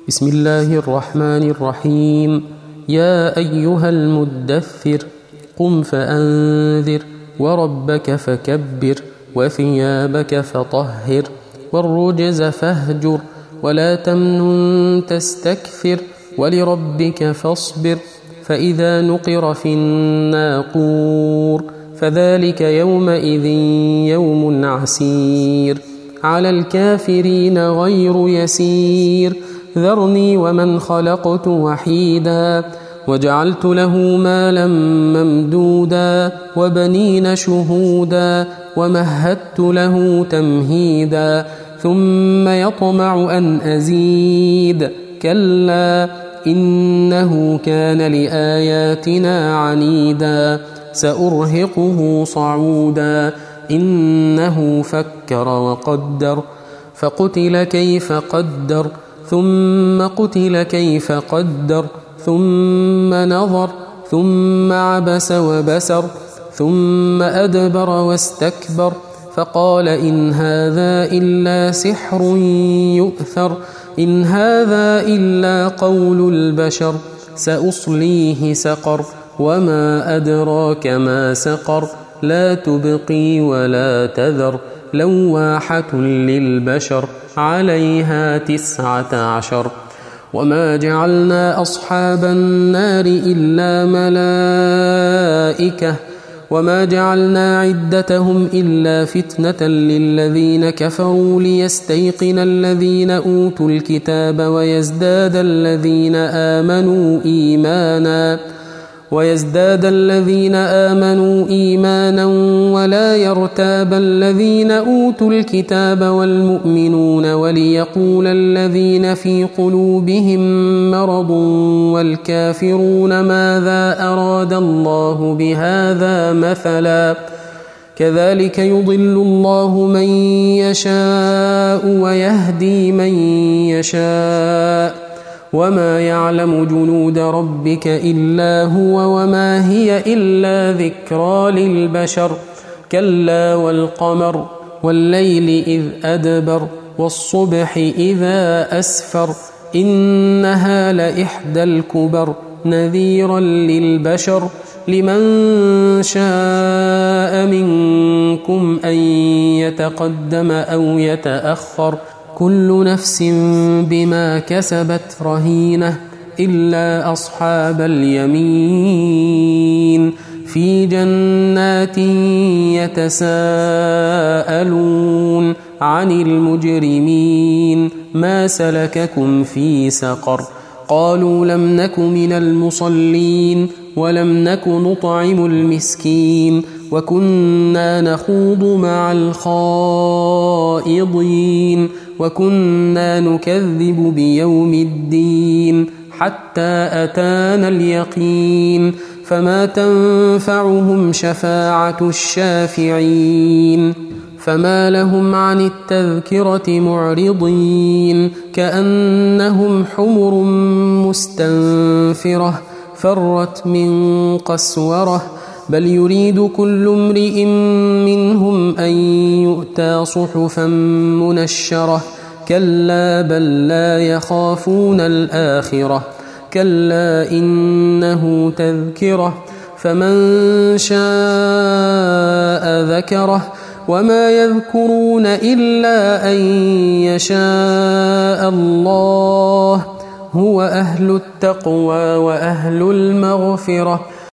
بسم الله الرحمن الرحيم. يا أيها المدثر قم فأنذر وربك فكبر وثيابك فطهر والرجز فاهجر ولا تمنن تستكثر ولربك فاصبر فإذا نقر في الناقور فذلك يومئذ يوم عسير على الكافرين غير يسير ذرني ومن خلقت وحيدا وجعلت له مالا ممدودا وبنين شهودا ومهدت له تمهيدا ثم يطمع أن أزيد كلا إنه كان لآياتنا عنيدا سأرهقه صعودا إنه فكر وقدر فقتل كيف قدر ثم قتل كيف قدر ثم نظر ثم عبس وبسر ثم أدبر واستكبر فقال إن هذا إلا سحر يؤثر إن هذا إلا قول البشر سأصليه سقر وما أدراك ما سقر لا تبقي ولا تذر لواحة للبشر عليها 19 وما جعلنا أصحاب النار إلا ملائكة وما جعلنا عدتهم إلا فتنة للذين كفروا ليستيقن الذين أوتوا الكتاب ويزداد الذين آمنوا إيمانا ولا يرتاب الذين أوتوا الكتاب والمؤمنون وليقول الذين في قلوبهم مرض والكافرون ماذا أراد الله بهذا مثلا كذلك يضل الله من يشاء ويهدي من يشاء وما يعلم جنود ربك إلا هو وما هي إلا ذكرى للبشر كلا والقمر والليل إذ أدبر والصبح إذا أسفر إنها لإحدى الكبر نذيرا للبشر لمن شاء منكم أن يتقدم أو يتأخر كل نفس بما كسبت رهينة إلا أصحاب اليمين في جنات يتساءلون عن المجرمين ما سلككم في سقر قالوا لم نك من المصلين ولم نك نطعم المسكين وكنا نخوض مع الخائضين وكنا نكذب بيوم الدين حتى أتانا اليقين فما تنفعهم شفاعة الشافعين فما لهم عن التذكرة معرضين كأنهم حمر مستنفرة فرت من قسورة بل يريد كل امرئ منهم أن يؤتى صحفا منشرة كلا بل لا يخافون الآخرة كلا إنه تذكرة فمن شاء ذكره وما يذكرون إلا أن يشاء الله هو أهل التقوى وأهل المغفرة